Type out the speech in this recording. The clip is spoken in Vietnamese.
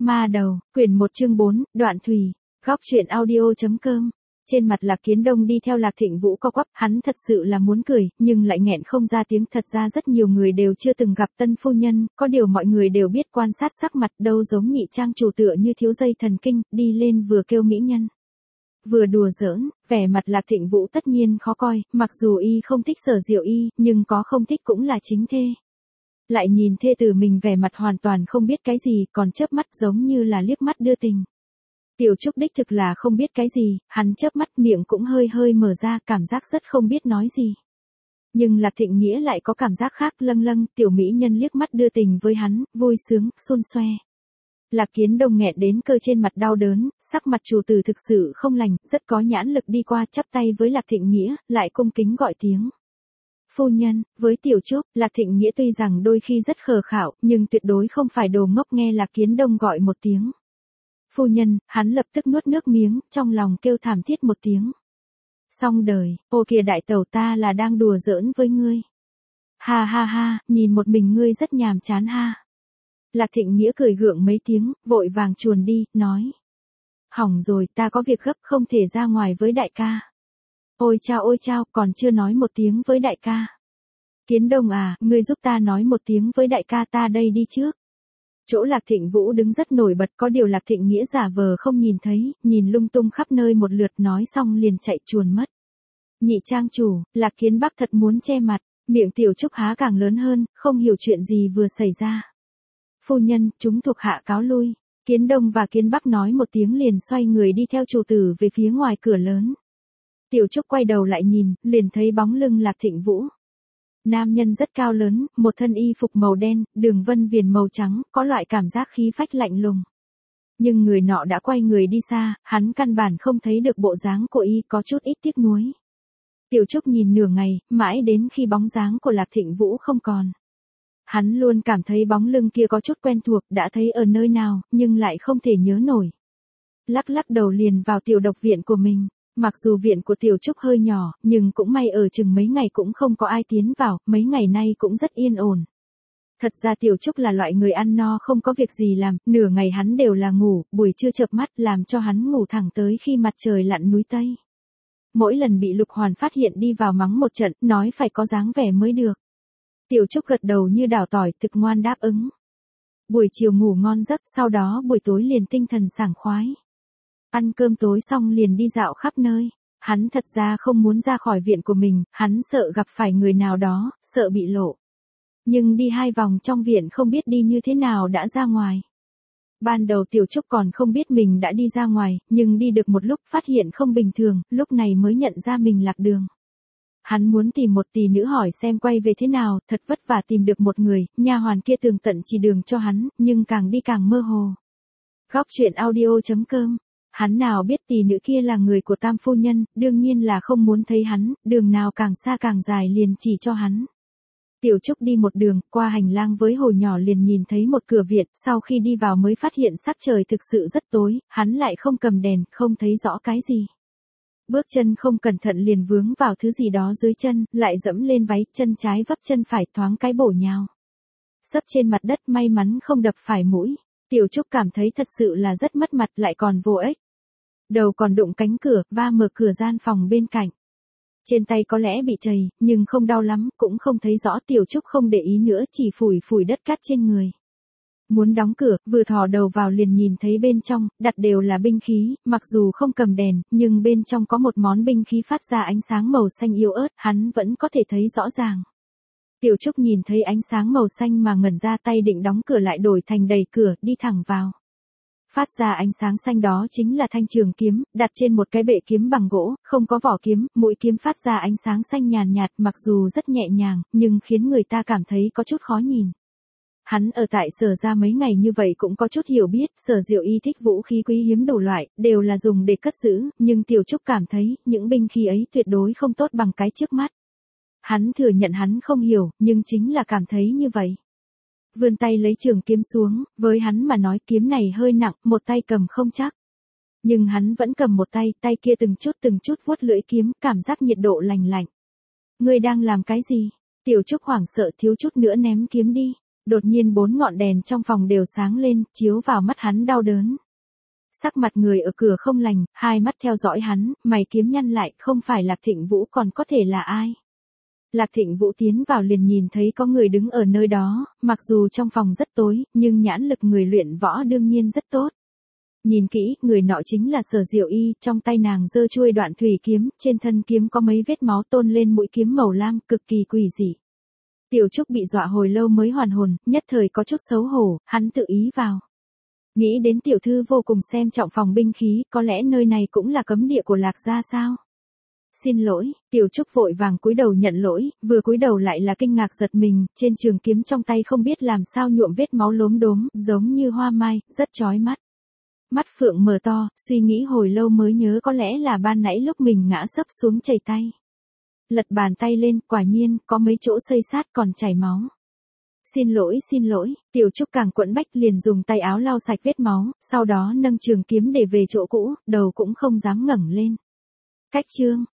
Ma đầu, quyển 1 chương 4, đoạn thùy, góc truyện audio.com. Trên mặt Lạc Kiến Đông đi theo Lạc Thịnh Vũ co quắp, hắn thật sự là muốn cười, nhưng lại nghẹn không ra tiếng. Thật ra rất nhiều người đều chưa từng gặp tân phu nhân, có điều mọi người đều biết quan sát sắc mặt, đâu giống nhị trang chủ tựa như thiếu dây thần kinh, đi lên vừa kêu mỹ nhân, vừa đùa giỡn. Vẻ mặt Lạc Thịnh Vũ tất nhiên khó coi, mặc dù y không thích Sở Diệu Y, nhưng có không thích cũng là chính thê. Lại nhìn thê tử mình vẻ mặt hoàn toàn không biết cái gì, còn chớp mắt giống như là liếc mắt đưa tình. Tiểu Trúc đích thực là không biết cái gì, hắn chớp mắt miệng cũng hơi hơi mở ra, cảm giác rất không biết nói gì. Nhưng Lạc Thịnh Nghĩa lại có cảm giác khác, lâng, tiểu mỹ nhân liếc mắt đưa tình với hắn, vui sướng, xôn xoe. Lạc Kiến Đông nghẹn đến cơ trên mặt đau đớn, sắc mặt chủ tử thực sự không lành, rất có nhãn lực đi qua chắp tay với Lạc Thịnh Nghĩa, lại cung kính gọi tiếng. Phu nhân, với Tiểu Trúc, Lạc Thịnh Nghĩa tuy rằng đôi khi rất khờ khạo, nhưng tuyệt đối không phải đồ ngốc. Nghe Lạc Kiến Đông gọi một tiếng phu nhân, hắn lập tức nuốt nước miếng, trong lòng kêu thảm thiết một tiếng. Xong đời, ô kìa đại tẩu, ta là đang đùa giỡn với ngươi. Ha ha ha, nhìn một mình ngươi rất nhàm chán ha. Lạc Thịnh Nghĩa cười gượng mấy tiếng, vội vàng chuồn đi, nói. Hỏng rồi, ta có việc gấp không thể ra ngoài với đại ca. Ôi chao, còn chưa nói một tiếng với đại ca. Kiến Đông à, ngươi giúp ta nói một tiếng với đại ca, ta đây đi trước. Chỗ Lạc Thịnh Vũ đứng rất nổi bật, có điều Lạc Thịnh Nghĩa giả vờ không nhìn thấy, nhìn lung tung khắp nơi một lượt, nói xong liền chạy chuồn mất. Nhị trang chủ, Lạc Kiến Bắc thật muốn che mặt, miệng Tiểu Trúc há càng lớn hơn, không hiểu chuyện gì vừa xảy ra. Phu nhân, chúng thuộc hạ cáo lui. Kiến Đông và Kiến Bắc nói một tiếng liền xoay người đi theo chủ tử về phía ngoài cửa lớn. Tiểu Trúc quay đầu lại nhìn, liền thấy bóng lưng Lạc Thịnh Vũ. Nam nhân rất cao lớn, một thân y phục màu đen, đường vân viền màu trắng, có loại cảm giác khí phách lạnh lùng. Nhưng người nọ đã quay người đi xa, hắn căn bản không thấy được bộ dáng của y, có chút ít tiếc nuối. Tiểu Trúc nhìn nửa ngày, mãi đến khi bóng dáng của Lạc Thịnh Vũ không còn. Hắn luôn cảm thấy bóng lưng kia có chút quen thuộc, đã thấy ở nơi nào, nhưng lại không thể nhớ nổi. Lắc đầu liền vào tiểu độc viện của mình. Mặc dù viện của Tiểu Trúc hơi nhỏ, nhưng cũng may ở chừng mấy ngày cũng không có ai tiến vào, mấy ngày nay cũng rất yên ổn. Thật ra Tiểu Trúc là loại người ăn no không có việc gì làm, nửa ngày hắn đều là ngủ, buổi trưa chợp mắt làm cho hắn ngủ thẳng tới khi mặt trời lặn núi Tây. Mỗi lần bị Lục Hoàn phát hiện đi vào mắng một trận, nói phải có dáng vẻ mới được. Tiểu Trúc gật đầu như đào tỏi, thực ngoan đáp ứng. Buổi chiều ngủ ngon giấc, sau đó buổi tối liền tinh thần sảng khoái. Ăn cơm tối xong liền đi dạo khắp nơi. Hắn thật ra không muốn ra khỏi viện của mình, hắn sợ gặp phải người nào đó, sợ bị lộ. Nhưng đi 2 vòng trong viện không biết đi như thế nào đã ra ngoài. Ban đầu Tiểu Trúc còn không biết mình đã đi ra ngoài, nhưng đi được một lúc phát hiện không bình thường, lúc này mới nhận ra mình lạc đường. Hắn muốn tìm một tỷ nữ hỏi xem quay về thế nào, thật vất vả tìm được một người, nha hoàn kia tường tận chỉ đường cho hắn, nhưng càng đi càng mơ hồ. Góc truyện audio.com. Hắn nào biết tỷ nữ kia là người của Tam phu nhân, đương nhiên là không muốn thấy hắn, đường nào càng xa càng dài liền chỉ cho hắn. Tiểu Trúc đi một đường, qua hành lang với hồ nhỏ liền nhìn thấy một cửa viện, sau khi đi vào mới phát hiện sắc trời thực sự rất tối, hắn lại không cầm đèn, không thấy rõ cái gì. Bước chân không cẩn thận liền vướng vào thứ gì đó dưới chân, lại dẫm lên váy, chân trái vấp chân phải, thoáng cái bổ nhào. Sấp trên mặt đất, may mắn không đập phải mũi. Tiểu Trúc cảm thấy thật sự là rất mất mặt, lại còn vô ích. Đầu còn đụng cánh cửa, va mở cửa gian phòng bên cạnh. Trên tay có lẽ bị trầy, nhưng không đau lắm, cũng không thấy rõ. Tiểu Trúc không để ý nữa, chỉ phủi đất cát trên người. Muốn đóng cửa, vừa thò đầu vào liền nhìn thấy bên trong, đặt đều là binh khí, mặc dù không cầm đèn, nhưng bên trong có một món binh khí phát ra ánh sáng màu xanh yếu ớt, hắn vẫn có thể thấy rõ ràng. Tiểu Trúc nhìn thấy ánh sáng màu xanh mà ngẩn ra, tay định đóng cửa lại đổi thành đẩy cửa, đi thẳng vào. Phát ra ánh sáng xanh đó chính là thanh trường kiếm, đặt trên một cái bệ kiếm bằng gỗ, không có vỏ kiếm, mũi kiếm phát ra ánh sáng xanh nhàn nhạt, mặc dù rất nhẹ nhàng, nhưng khiến người ta cảm thấy có chút khó nhìn. Hắn ở tại Sở ra mấy ngày như vậy cũng có chút hiểu biết, Sở Diệu Y thích vũ khí quý hiếm đủ loại, đều là dùng để cất giữ, nhưng Tiểu Trúc cảm thấy, những binh khí ấy tuyệt đối không tốt bằng cái trước mắt. Hắn thừa nhận hắn không hiểu, nhưng chính là cảm thấy như vậy. Vươn tay lấy trường kiếm xuống, với hắn mà nói kiếm này hơi nặng, một tay cầm không chắc. Nhưng hắn vẫn cầm một tay, tay kia từng chút vuốt lưỡi kiếm, cảm giác nhiệt độ lành lạnh. Ngươi đang làm cái gì? Tiểu Trúc hoảng sợ thiếu chút nữa ném kiếm đi. Đột nhiên 4 ngọn đèn trong phòng đều sáng lên, chiếu vào mắt hắn đau đớn. Sắc mặt người ở cửa không lành, hai mắt theo dõi hắn, mày kiếm nhăn lại, không phải Lạc Thịnh Vũ còn có thể là ai. Lạc Thịnh Vũ tiến vào liền nhìn thấy có người đứng ở nơi đó, mặc dù trong phòng rất tối, nhưng nhãn lực người luyện võ đương nhiên rất tốt. Nhìn kỹ, người nọ chính là Sở Diệu Y, trong tay nàng giơ chuôi Đoạn Thủy kiếm, trên thân kiếm có mấy vết máu tôn lên mũi kiếm màu lam, cực kỳ quỷ dị. Tiểu Trúc bị dọa hồi lâu mới hoàn hồn, nhất thời có chút xấu hổ, hắn tự ý vào. Nghĩ đến tiểu thư vô cùng xem trọng phòng binh khí, có lẽ nơi này cũng là cấm địa của Lạc gia sao? Xin lỗi, Tiểu Trúc vội vàng cúi đầu nhận lỗi, vừa cúi đầu lại là kinh ngạc giật mình, trên trường kiếm trong tay không biết làm sao nhuộm vết máu lốm đốm, giống như hoa mai, rất chói mắt. Mắt phượng mở to, suy nghĩ hồi lâu mới nhớ có lẽ là ban nãy lúc mình ngã sấp xuống chảy tay. Lật bàn tay lên, quả nhiên, có mấy chỗ xây sát còn chảy máu. Xin lỗi, Tiểu Trúc càng quẫn bách liền dùng tay áo lau sạch vết máu, sau đó nâng trường kiếm để về chỗ cũ, đầu cũng không dám ngẩng lên. Cách chương,